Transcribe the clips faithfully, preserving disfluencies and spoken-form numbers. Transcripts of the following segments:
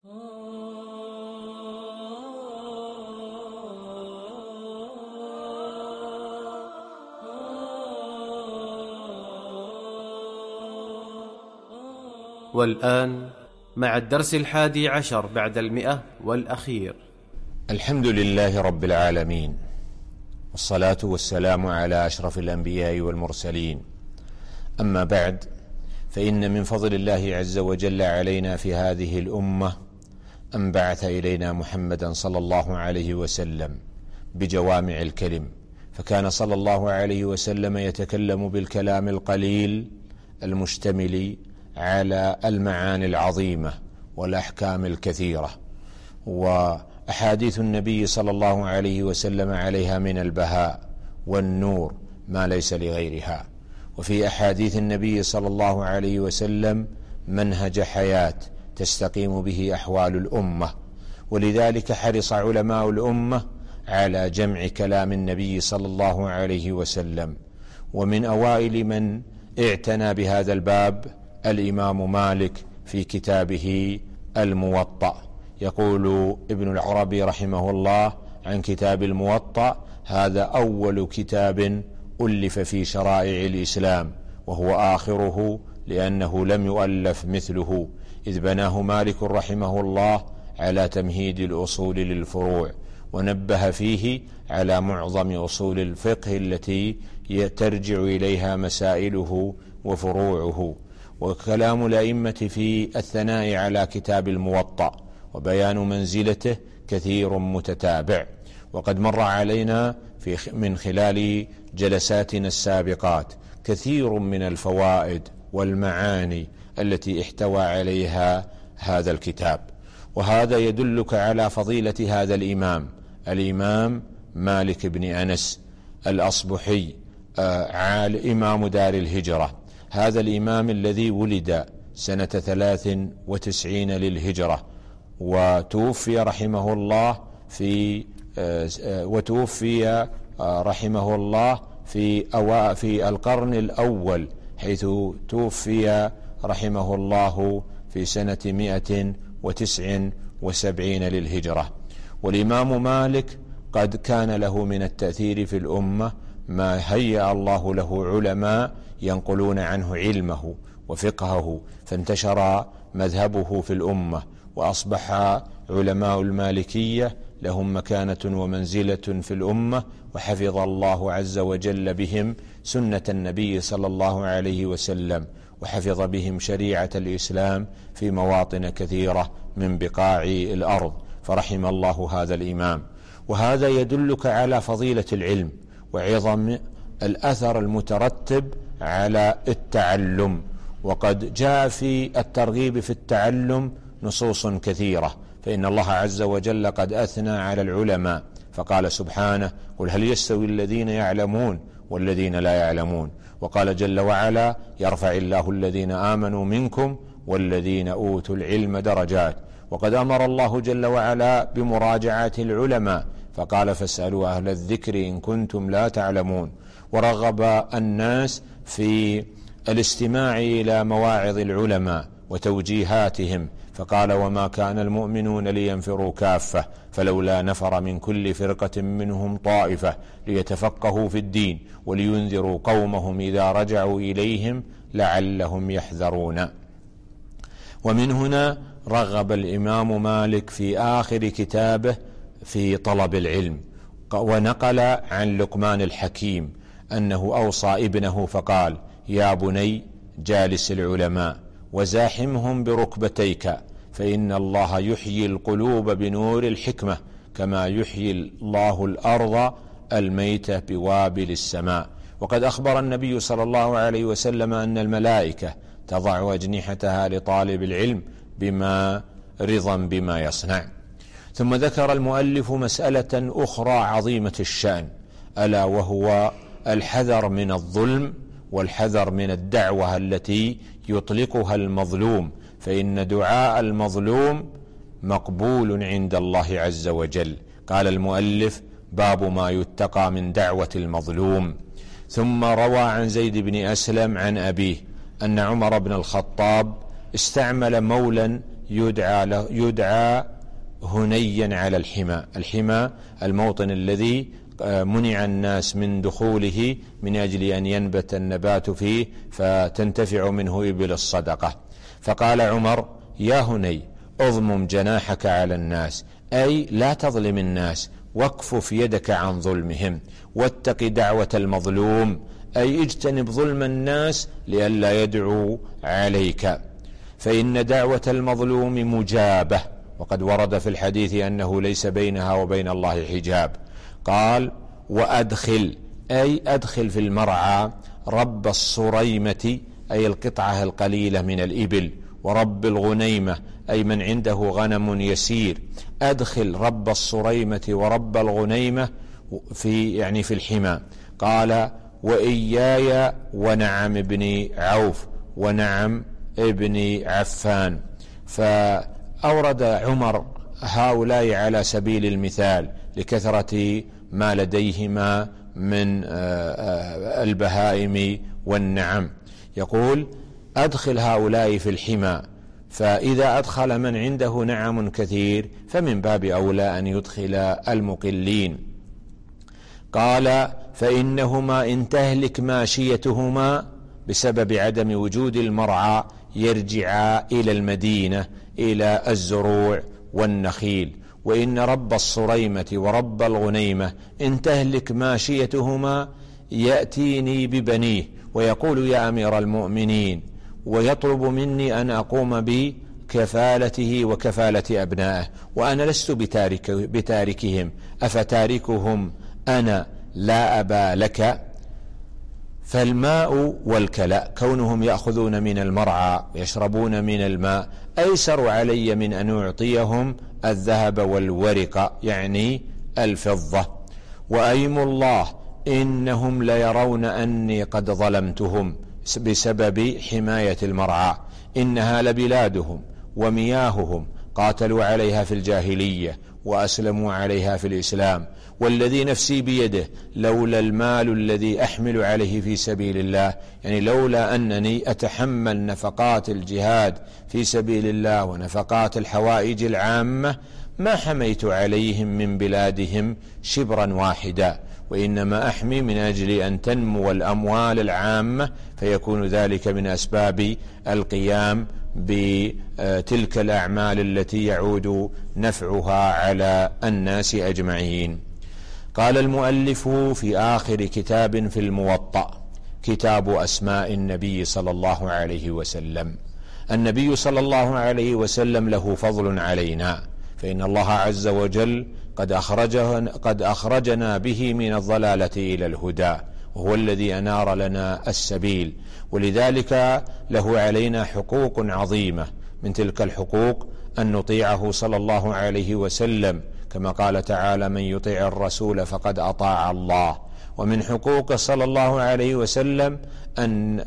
والآن مع الدرس الحادي عشر بعد المئة والأخير. الحمد لله رب العالمين، والصلاة والسلام على أشرف الأنبياء والمرسلين. أما بعد، فإن من فضل الله عز وجل علينا في هذه الأمة أن بعث إلينا محمدا صلى الله عليه وسلم بجوامع الكلم، فكان صلى الله عليه وسلم يتكلم بالكلام القليل المشتمل على المعاني العظيمة والأحكام الكثيرة، وأحاديث النبي صلى الله عليه وسلم عليها من البهاء والنور ما ليس لغيرها. وفي أحاديث النبي صلى الله عليه وسلم منهج حياة تستقيم به أحوال الأمة، ولذلك حرص علماء الأمة على جمع كلام النبي صلى الله عليه وسلم. ومن أوائل من اعتنى بهذا الباب الإمام مالك في كتابه الموطأ. يقول ابن العربي رحمه الله عن كتاب الموطأ: هذا أول كتاب ألف في شرائع الإسلام، وهو آخره، لأنه لم يؤلف مثله، إذ بناه مالك رحمه الله على تمهيد الأصول للفروع، ونبه فيه على معظم أصول الفقه التي ترجع إليها مسائله وفروعه. وكلام الأئمة في الثناء على كتاب الموطأ وبيان منزلته كثير متتابع، وقد مر علينا في من خلال جلساتنا السابقات كثير من الفوائد والمعاني التي احتوى عليها هذا الكتاب. وهذا يدلك على فضيلة هذا الإمام الإمام مالك بن أنس الأصبحي، عال إمام دار الهجرة. هذا الإمام الذي ولد سنة ثلاث وتسعين للهجرة، وتوفي رحمه الله في وتوفي رحمه الله في أو في القرن الأول، حيث توفي رحمه الله في سنة مئة وتسع وسبعين للهجرة. والإمام مالك قد كان له من التأثير في الأمة ما هيأ الله له علماء ينقلون عنه علمه وفقهه، فانتشر مذهبه في الأمة، وأصبح علماء المالكية لهم مكانة ومنزلة في الأمة، وحفظ الله عز وجل بهم سنة النبي صلى الله عليه وسلم، وحفظ بهم شريعة الإسلام في مواطن كثيرة من بقاع الأرض، فرحم الله هذا الإمام. وهذا يدلك على فضيلة العلم وعظم الأثر المترتب على التعلم. وقد جاء في الترغيب في التعلم نصوص كثيرة، فإن الله عز وجل قد أثنى على العلماء فقال سبحانه: قل هل يستوي الذين يعلمون والذين لا يعلمون. وقال جل وعلا: يرفع الله الذين آمنوا منكم والذين أوتوا العلم درجات. وقد أمر الله جل وعلا بمراجعة العلماء فقال: فاسألوا أهل الذكر إن كنتم لا تعلمون. ورغب الناس في الاستماع إلى مواعظ العلماء وتوجيهاتهم فقال: وما كان المؤمنون لينفروا كافة فلولا نفر من كل فرقة منهم طائفة ليتفقهوا في الدين ولينذروا قومهم إذا رجعوا إليهم لعلهم يحذرون. ومن هنا رغب الإمام مالك في آخر كتابه في طلب العلم، ونقل عن لقمان الحكيم أنه أوصى ابنه فقال: يا بني جالس العلماء وزاحمهم بركبتيك، فإن الله يحيي القلوب بنور الحكمة كما يحيي الله الأرض الميتة بوابل السماء. وقد أخبر النبي صلى الله عليه وسلم أن الملائكة تضع أجنحتها لطالب العلم بما رضا بما يصنع. ثم ذكر المؤلف مسألة أخرى عظيمة الشأن، ألا وهو الحذر من الظلم والحذر من الدعوة التي يطلقها المظلوم، فإن دعاء المظلوم مقبول عند الله عز وجل. قال المؤلف: باب ما يتقى من دعوة المظلوم. ثم روى عن زيد بن أسلم عن أبيه أن عمر بن الخطاب استعمل مولا يدعى, له يدعى هنيا على الحمى. الحمى الموطن الذي منع الناس من دخوله من أجل أن ينبت النبات فيه فتنتفع منه إبل الصدقة. فقال عمر: يا هني اضمم جناحك على الناس، أي لا تظلم الناس، واكفف يدك عن ظلمهم، واتق دعوة المظلوم، أي اجتنب ظلم الناس لئلا يدعو عليك، فإن دعوة المظلوم مجابة، وقد ورد في الحديث أنه ليس بينها وبين الله حجاب. قال: وأدخل، أي أدخل في المرعى رب الصريمة، أي القطعة القليلة من الإبل، ورب الغنيمة، أي من عنده غنم يسير. أدخل رب الصريمة ورب الغنيمة في يعني في الحمى. قال: وإياي ونعم ابن عوف ونعم ابن عفان. فأورد عمر هؤلاء على سبيل المثال لكثرة ما لديهما من البهائم والنعم. يقول: أدخل هؤلاء في الحمى، فإذا أدخل من عنده نعم كثير فمن باب أولى أن يدخل المقلين. قال: فإنهما إن تهلك ماشيتهما بسبب عدم وجود المرعى يرجعا إلى المدينة إلى الزروع والنخيل، وإن رب الصريمة ورب الغنيمة إن تهلك ماشيتهما يأتيني ببنيه ويقول: يا أمير المؤمنين، ويطلب مني أن أقوم بكفالته وكفالة أبنائه، وأنا لست بتارك بتاركهم، أفتاركهم أنا لا أبا لك؟ فالماء والكلاء، كونهم يأخذون من المرعى يشربون من الماء، أيسر علي من أن أعطيهم الذهب والورق، يعني الفضة. وأيم الله إنهم ليرون أني قد ظلمتهم بسبب حماية المرعى، إنها لبلادهم ومياههم، قاتلوا عليها في الجاهلية وأسلموا عليها في الإسلام، والذي نفسي بيده لولا المال الذي أحمل عليه في سبيل الله، يعني لولا أنني أتحمل نفقات الجهاد في سبيل الله ونفقات الحوائج العامة ما حميت عليهم من بلادهم شبرا واحدا، وإنما أحمي من أجل أن تنمو الأموال العامة، فيكون ذلك من أسباب القيام بتلك الأعمال التي يعود نفعها على الناس أجمعين. قال المؤلف في آخر كتاب في الموطأ: كتاب أسماء النبي صلى الله عليه وسلم. النبي صلى الله عليه وسلم له فضل علينا، فإن الله عز وجل قد أخرجه قد أخرجنا به من الضلالة إلى الهدى، وهو الذي أنار لنا السبيل، ولذلك له علينا حقوق عظيمة. من تلك الحقوق أن نطيعه صلى الله عليه وسلم، كما قال تعالى: من يطيع الرسول فقد أطاع الله. ومن حقوق صلى الله عليه وسلم أن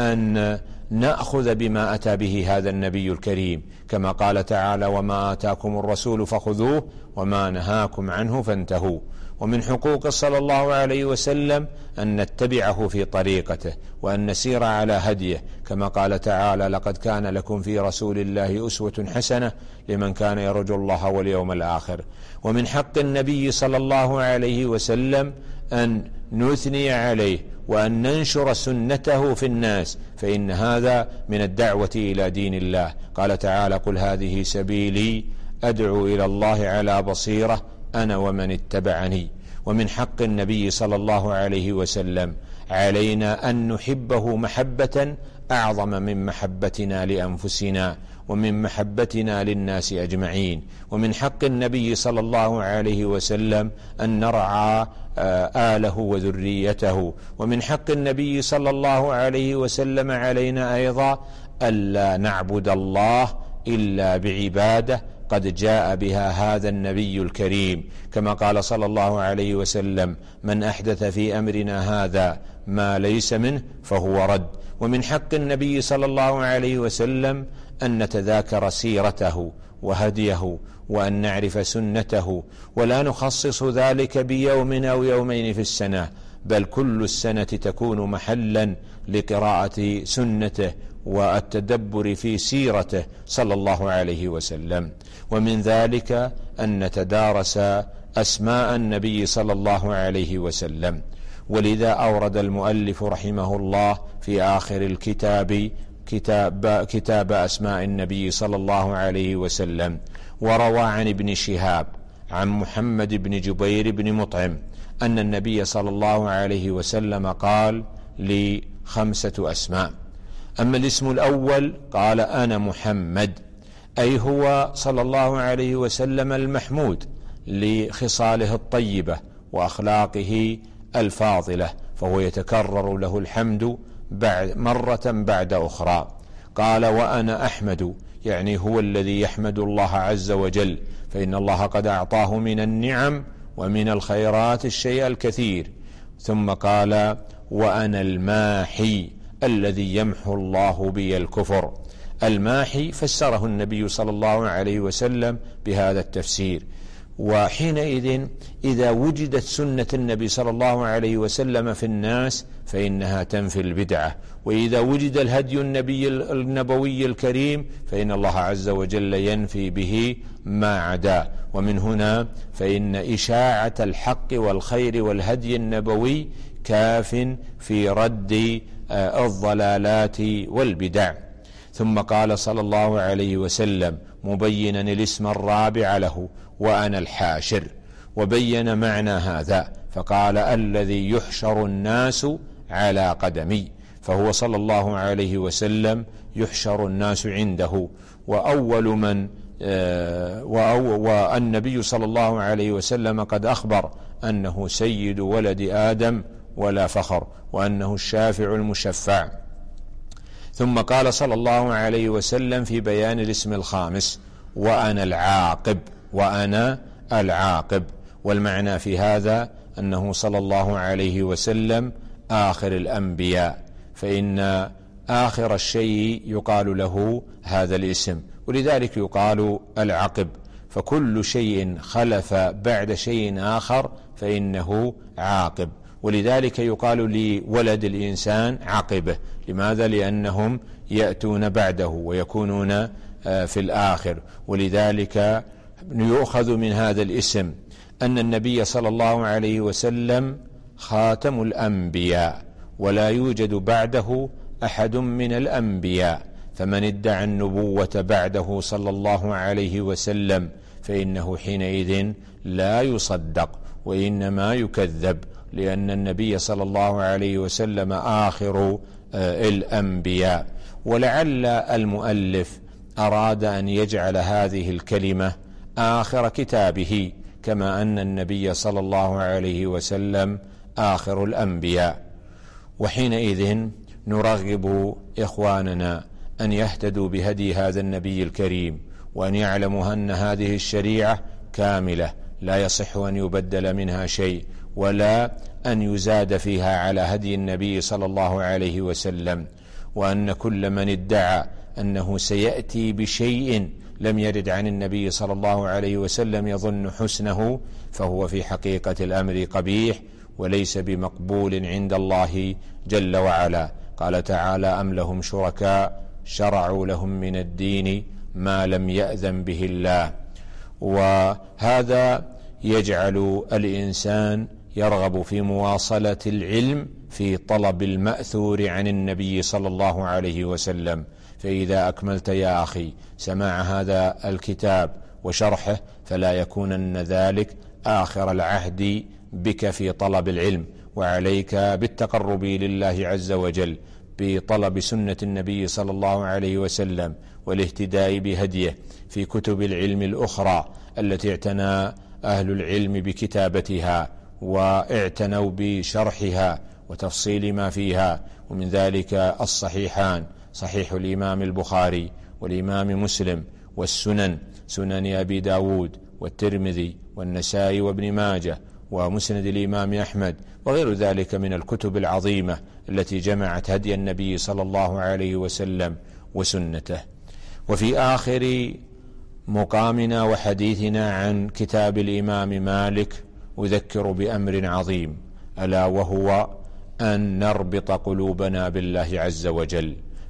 أن نأخذ بما أتى به هذا النبي الكريم، كما قال تعالى: وما آتاكم الرسول فخذوه وما نهاكم عنه فانتهوا. ومن حقوق صلى الله عليه وسلم أن نتبعه في طريقته وأن نسير على هديه، كما قال تعالى: لقد كان لكم في رسول الله أسوة حسنة لمن كان يرجو الله واليوم الآخر. ومن حق النبي صلى الله عليه وسلم أن نثني عليه وأن ننشر سنته في الناس، فإن هذا من الدعوة إلى دين الله. قال تعالى: قل هذه سبيلي أدعو إلى الله على بصيرة أنا ومن اتبعني. ومن حق النبي صلى الله عليه وسلم علينا أن نحبه محبة أعظم من محبتنا لأنفسنا ومن محبتنا للناس أجمعين. ومن حق النبي صلى الله عليه وسلم أن نرعى آله وذريته. ومن حق النبي صلى الله عليه وسلم علينا أيضا ألا نعبد الله إلا بعبادة قد جاء بها هذا النبي الكريم، كما قال صلى الله عليه وسلم: من أحدث في أمرنا هذا ما ليس منه فهو رد. ومن حق النبي صلى الله عليه وسلم أن نتذاكر سيرته وهديه وأن نعرف سنته، ولا نخصص ذلك بيوم أو يومين في السنة، بل كل السنة تكون محلا لقراءة سنته والتدبر في سيرته صلى الله عليه وسلم. ومن ذلك أن نتدارس أسماء النبي صلى الله عليه وسلم، ولذا أورد المؤلف رحمه الله في آخر الكتاب كتاب, كتاب أسماء النبي صلى الله عليه وسلم. وروى عن ابن شهاب عن محمد بن جبير بن مطعم أن النبي صلى الله عليه وسلم قال لي خمسة أسماء. أما الاسم الأول قال أنا محمد، أي هو صلى الله عليه وسلم المحمود لخصاله الطيبة وأخلاقه الفاضلة، فهو يتكرر له الحمد بعد مرة بعد أخرى. قال وأنا أحمد، يعني هو الذي يحمد الله عز وجل، فإن الله قد أعطاه من النعم ومن الخيرات الشيء الكثير. ثم قال وأنا الماحي الذي يمحو الله بي الكفر. الماحي فسره النبي صلى الله عليه وسلم بهذا التفسير. وحينئذ إذا وجدت سنة النبي صلى الله عليه وسلم في الناس فإنها تنفي البدعة، وإذا وجد الهدي النبي النبوي الكريم فإن الله عز وجل ينفي به ما عدا. ومن هنا فإن إشاعة الحق والخير والهدي النبوي كاف في رد الضلالات والبدع. ثم قال صلى الله عليه وسلم مبينا الاسم الرابع له وأنا الحاشر، وبين معنى هذا فقال الذي يحشر الناس على قدمي، فهو صلى الله عليه وسلم يحشر الناس عنده. وأول من والنبي صلى الله عليه وسلم قد أخبر أنه سيد ولد آدم ولا فخر، وأنه الشافع المشفع. ثم قال صلى الله عليه وسلم في بيان الاسم الخامس وأنا العاقب، وأنا العاقب. والمعنى في هذا أنه صلى الله عليه وسلم آخر الأنبياء، فإن آخر الشيء يقال له هذا الاسم، ولذلك يقال العقب. فكل شيء خلف بعد شيء آخر فإنه عاقب، ولذلك يقال لولد الإنسان عقبه. لماذا؟ لأنهم يأتون بعده ويكونون في الآخر. ولذلك يؤخذ من هذا الاسم أن النبي صلى الله عليه وسلم خاتم الأنبياء، ولا يوجد بعده أحد من الأنبياء، فمن ادعى النبوة بعده صلى الله عليه وسلم فإنه حينئذ لا يصدق وإنما يكذب، لأن النبي صلى الله عليه وسلم آخر الأنبياء. ولعل المؤلف أراد أن يجعل هذه الكلمة آخر كتابه، كما أن النبي صلى الله عليه وسلم آخر الأنبياء. وحينئذ نرغب إخواننا أن يهتدوا بهدي هذا النبي الكريم، وأن يعلموا أن هذه الشريعة كاملة لا يصح أن يبدل منها شيء، ولا أن يزاد فيها على هدي النبي صلى الله عليه وسلم. وأن كل من ادعى أنه سيأتي بشيء لم يرد عن النبي صلى الله عليه وسلم يظن حسنه فهو في حقيقة الأمر قبيح وليس بمقبول عند الله جل وعلا. قال تعالى أم لهم شركاء شرعوا لهم من الدين ما لم يأذن به الله. وهذا يجعل الإنسان يرغب في مواصلة العلم في طلب المأثور عن النبي صلى الله عليه وسلم. فإذا أكملت يا أخي سماع هذا الكتاب وشرحه فلا يكونن ذلك آخر العهد بك في طلب العلم، وعليك بالتقرب لله عز وجل بطلب سنة النبي صلى الله عليه وسلم والاهتداء بهديه في كتب العلم الأخرى التي اعتنى أهل العلم بكتابتها واعتنوا بشرحها وتفصيل ما فيها. ومن ذلك الصحيحان، صحيح الإمام البخاري والإمام مسلم، والسنن، سنن أبي داود والترمذي والنسائي وابن ماجه، ومسند الإمام أحمد، وغير ذلك من الكتب العظيمة التي جمعت هدي النبي صلى الله عليه وسلم وسنته. وفي آخر مقامنا وحديثنا عن كتاب الإمام مالك أذكر بأمر عظيم، ألا وهو أن نربط قلوبنا بالله عز وجل،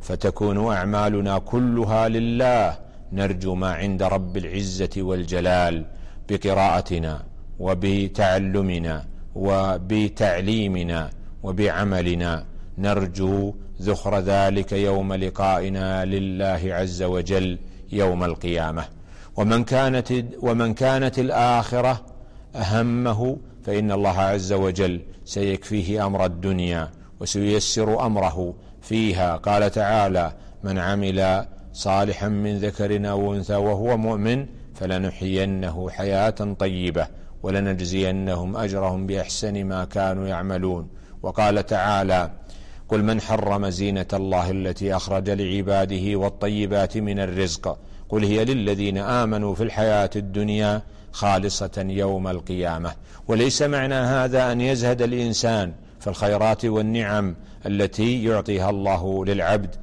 فتكون أعمالنا كلها لله، نرجو ما عند رب العزة والجلال بقراءتنا وبتعلمنا وبتعليمنا وبعملنا، نرجو ذخر ذلك يوم لقائنا لله عز وجل يوم القيامة. ومن كانت, ومن كانت الآخرة أهمه فإن الله عز وجل سيكفيه أمر الدنيا وسييسر أمره فيها. قال تعالى: من عمل صالحا من ذكر أو أنثى وهو مؤمن فلنحيينه حياة طيبة ولنجزينهم أجرهم بأحسن ما كانوا يعملون. وقال تعالى: قل من حرم زينة الله التي أخرج لعباده والطيبات من الرزق قل هي للذين آمنوا في الحياة الدنيا خالصة يوم القيامة. وليس معنى هذا أن يزهد الإنسان في الخيرات والنعم التي يعطيها الله للعبد،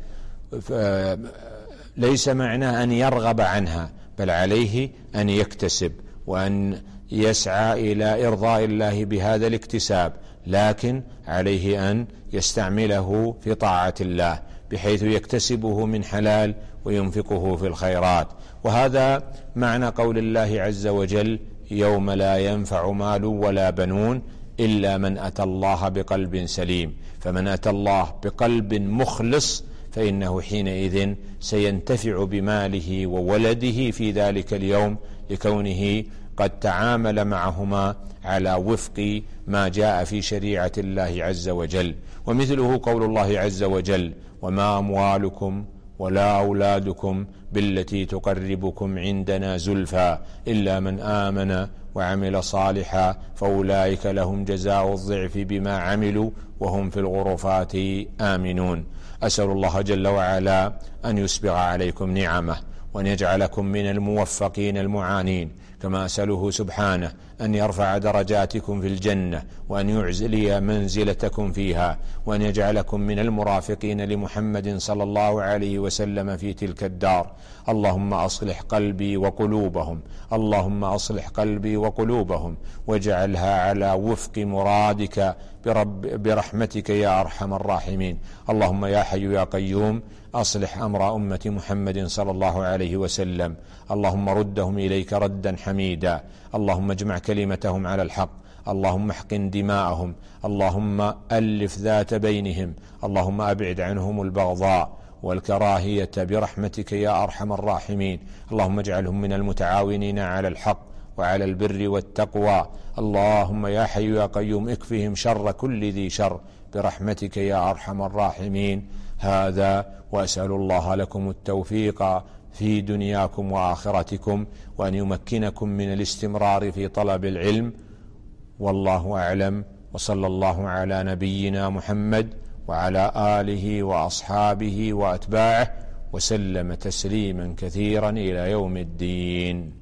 ليس معنى أن يرغب عنها، بل عليه أن يكتسب وأن يسعى إلى إرضاء الله بهذا الاكتساب، لكن عليه أن يستعمله في طاعة الله بحيث يكتسبه من حلال وينفقه في الخيرات. وهذا معنى قول الله عز وجل: يوم لا ينفع مال ولا بنون إلا من أتى الله بقلب سليم. فمن أتى الله بقلب مخلص فإنه حينئذ سينتفع بماله وولده في ذلك اليوم، لكونه قد تعامل معهما على وفق ما جاء في شريعة الله عز وجل. ومثله قول الله عز وجل: وما أموالكم ولا أولادكم بالتي تقربكم عندنا زلفى إلا من آمن وعمل صالحا فأولئك لهم جزاء الضعف بما عملوا وهم في الغرفات آمنون. أسأل الله جل وعلا أن يسبغ عليكم نعمه وأن يجعلكم من الموفقين المعانين، كما أسأله سبحانه أن يرفع درجاتكم في الجنة وأن يعزلي منزلتكم فيها، وأن يجعلكم من المرافقين لمحمد صلى الله عليه وسلم في تلك الدار. اللهم أصلح قلبي وقلوبهم اللهم أصلح قلبي وقلوبهم واجعلها على وفق مرادك برب برحمتك يا أرحم الراحمين. اللهم يا حي يا قيوم أصلح أمر أمة محمد صلى الله عليه وسلم. اللهم ردهم إليك ردا حميدا. اللهم اجمع كلمتهم على الحق. اللهم احقن دماءهم. اللهم ألف ذات بينهم. اللهم أبعد عنهم البغضاء والكراهية برحمتك يا أرحم الراحمين. اللهم اجعلهم من المتعاونين على الحق وعلى البر والتقوى. اللهم يا حي يا قيوم اكفهم شر كل ذي شر برحمتك يا أرحم الراحمين. هذا وأسأل الله لكم التوفيق في دنياكم وآخرتكم، وأن يمكنكم من الاستمرار في طلب العلم. والله أعلم، وصلى الله على نبينا محمد وعلى آله وأصحابه وأتباعه وسلم تسليما كثيرا إلى يوم الدين.